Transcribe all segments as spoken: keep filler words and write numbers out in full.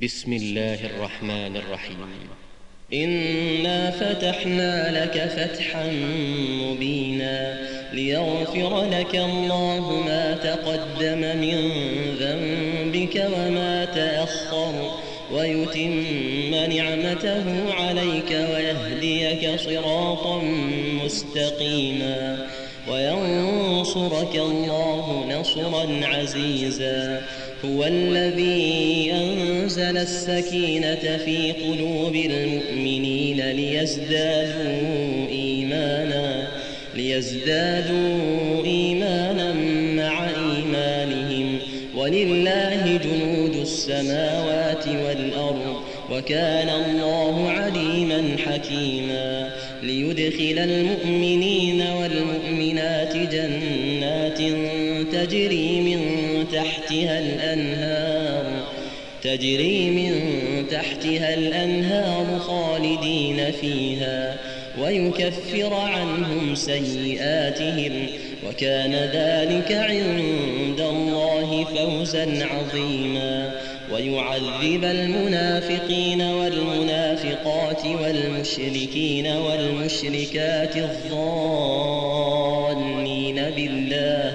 بسم الله الرحمن الرحيم. إنا فتحنا لك فتحا مبينا ليغفر لك الله ما تقدم من ذنبك وما تأخر ويتم نعمته عليك ويهديك صراطا مستقيما وينصرك الله نصرا عزيزا. هو الذي أنزل السكينة في قلوب المؤمنين ليزدادوا إيمانا ليزدادوا إيمانا مع إيمانهم ولله جنود السماوات والأرض وكان الله عليما حكيما. ليدخل المؤمنين والمؤمنات جنات تجري من تحتها الأنهار تجري من تحتها الأنهار خالدين فيها ويكفر عنهم سيئاتهم وكان ذلك عند الله فوزا عظيما. ويعذب المنافقين والمنافقات والمشركين والمشركات الظانين بالله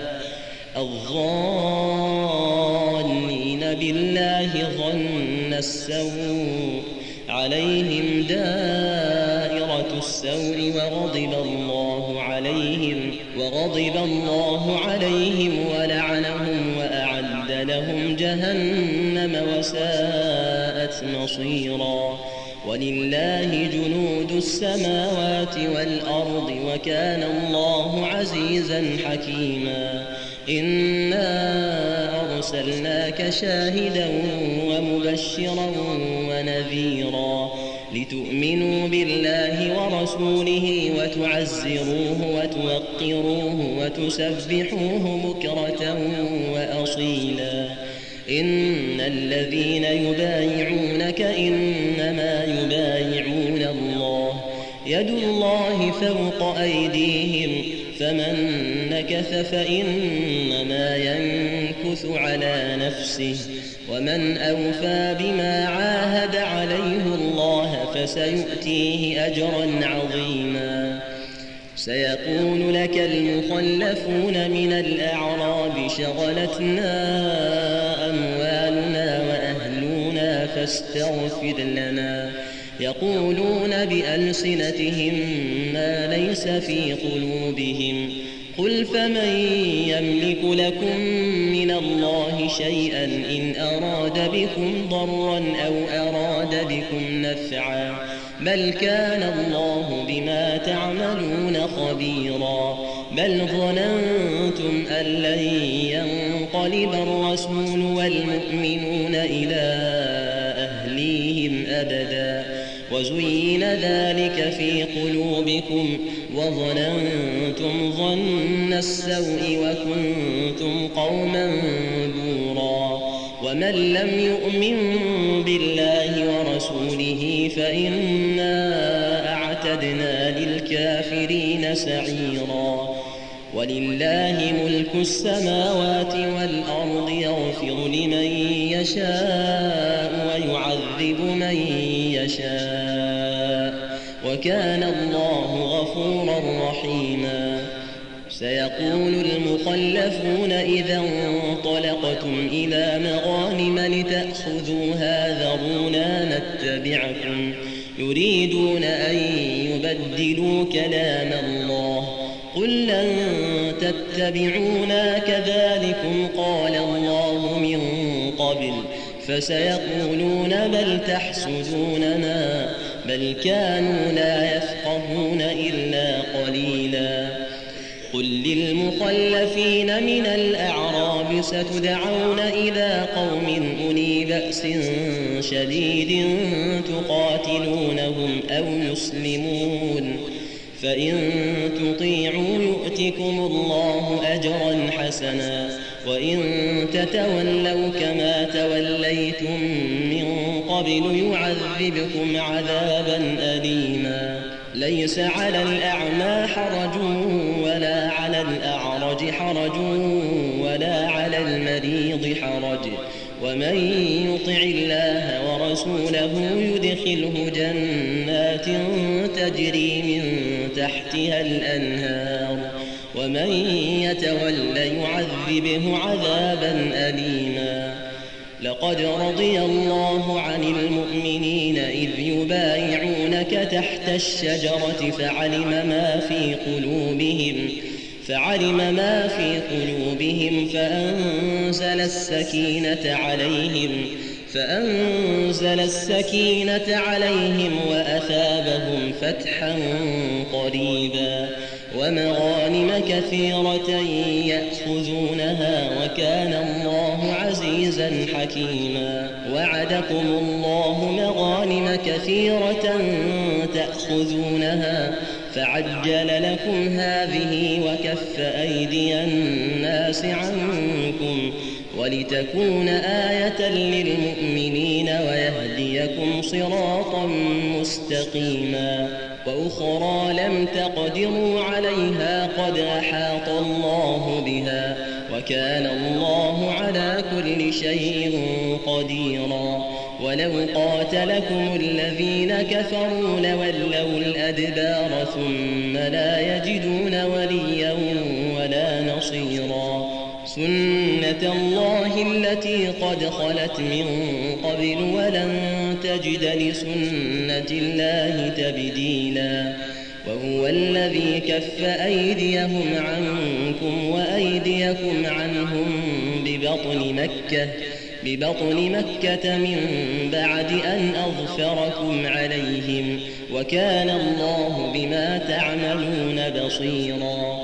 الظانين بالله ظن السوء عليهم دائرة السوء وغضب الله عليهم وغضب الله عليهم ولعنهم وأعد لهم جهنم وساءت مصيرا. ولله جنود السماوات والأرض وكان الله عزيزا حكيما. إنا أرسلناك شاهدا ومبشرا ونذيرا لتؤمنوا بالله ورسوله وتعزروه وتوقروه وتسبحوه بكرة وأصيلا. إن الذين يبايعونك إنما يبايعون الله يد الله فوق أيديهم فمن نكث فإنما ينكث على نفسه ومن أوفى بما عاهد عليه الله فسيؤتيه أجرا عظيما. سيقول لك المخلفون من الأعراب شغلتنا أموالنا وأهلنا فاستغفر لنا يقولون بألسنتهم ما ليس في قلوبهم قل فمن يملك لكم من الله شيئا إن أراد بكم ضرا أو أراد بكم نفعا بل كان الله بما تعملون خبيرا. بل ظننتم أن لن ينقلب الرسول والمؤمنون إلى أهليهم أبدا وزين ذلك في قلوبكم وظننتم ظن السوء وكنتم قوما بورا. ومن لم يؤمن بالله ورسوله فإنا أعتدنا للكافرين سعيرا. ولله ملك السماوات والأرض يغفر لمن يشاء ويعذب من يشاء وكان الله غفورا رحيما. سيقول المخلفون إذا انطلقتم إلى مغانم لتأخذوها ذرونا نتبعكم يريدون أن يبدلوا كلام الله قل لن تتبعونا كذلكم قال الله من قبل فسيقولون بل تحسدوننا بل كانوا لا يفقهون إلا قليلا. قل للمخلفين من الأعراب ستدعون إلى قوم أولي بأس شديد تقاتلونهم أو يسلمون فإن تطيعوا يؤتكم الله أجرا حسنا وإن تتولوا كما توليتم من قبل يعذبكم عذابا أليما. ليس على الأعمى حرج ولا على الأعرج حرج ولا على المريض حرج ومن يطع الله ورسوله ورسوله يدخله جنات تجري من تحتها الأنهار ومن يتول يعذبه عذابا أليما. لقد رضي الله عن المؤمنين إذ يبايعونك تحت الشجرة فعلم ما في قلوبهم فعلم ما في قلوبهم فأنزل السكينة عليهم فأنزل السكينة عليهم وأثابهم فتحا قريبا ومغانم كثيرة يأخذونها وكان الله عزيزا حكيما. وعدكم الله مغانم كثيرة تأخذونها فعجل لكم هذه وكف أيدي الناس عنكم ولتكون آية للمؤمنين ويهديكم صراطا مستقيما. وأخرى لم تقدروا عليها قد أحاط الله بها وكان الله على كل شيء قديرا. ولو قاتلكم الذين كفروا لولوا الأدبار ثم لا يجدون وليا ولا نصيرا. سنة الله التي قد خلت من قبل ولن تجد لسنة الله تبديلا. وهو الذي كف أيديهم عنكم وأيديكم عنهم ببطن مكة ببطن مكة من بعد أن أظفركم عليهم وكان الله بما تعملون بصيرا.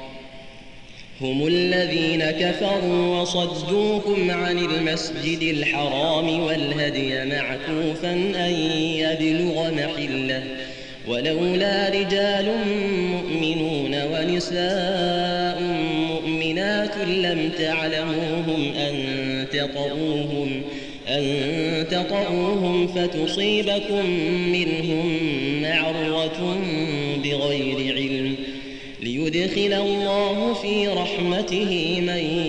هم الذين كفروا وصدوكم عن المسجد الحرام والهدي معكوفا أن يبلغ محله ولولا رجال مؤمنون ونساء مؤمنات لم تعلموهم أن تطؤوهم أن تطؤوهم فتصيبكم منهم معرة بغير علم ليدخل الله في رحمته من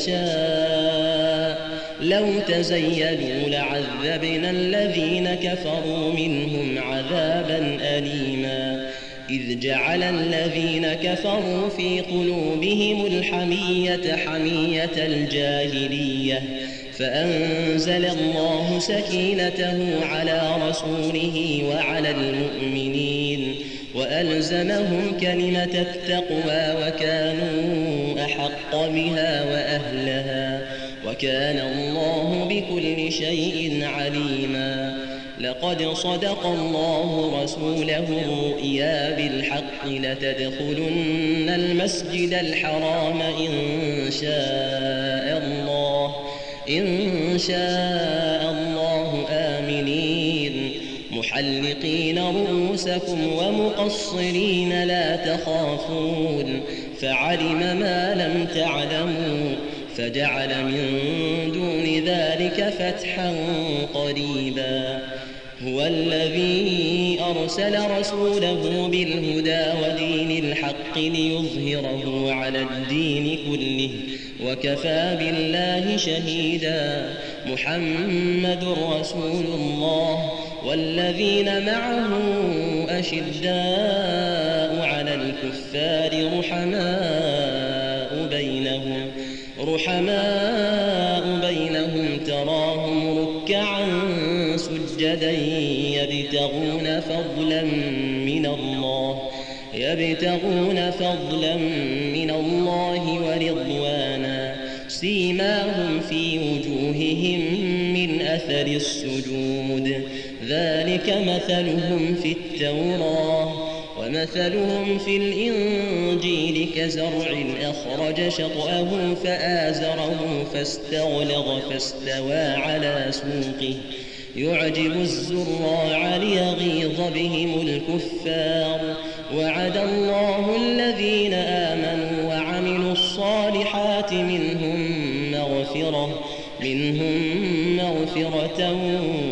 يشاء. لو تزيلوا لعذبنا الذين كفروا منهم عذابا أليما. إذ جعل الذين كفروا في قلوبهم الحمية حمية الجاهلية فأنزل الله سكينته على رسوله وعلى المؤمنين وألزمهم كلمة التقوى وكانوا أحق بها وأهلها وكان الله بكل شيء عليما. لقد صدق الله رسوله الرؤيا بالحق لتدخلن المسجد الحرام إن شاء الله إن شاء الله آمنين محلقين رؤوسكم ومقصرين لا تخافون فعلم ما لم تعلموا فجعل من دون ذلك فتحا قريبا. هو الذي أرسل رسوله بالهدى ودين الحق ليظهره على الدين كله وكفى بالله شهيدا. محمد رسول الله والذين معه أشداء على الكفار رحماء بينهم رحماء بينهم تراهم ركعا سجدا يبتغون فضلا من الله يبتغون فضلا من الله ورضوانا سيماهم في وجوههم من أثر السجود ذلك مثلهم في التوراة ومثلهم في الإنجيل كزرع أخرج شطأه فآزره فاستغلظ فاستوى على سوقه يعجب الزراع ليغيظ بهم الكفار. وعد الله الذين آمنوا وعملوا الصالحات منهم مغفرة منهم مغفرة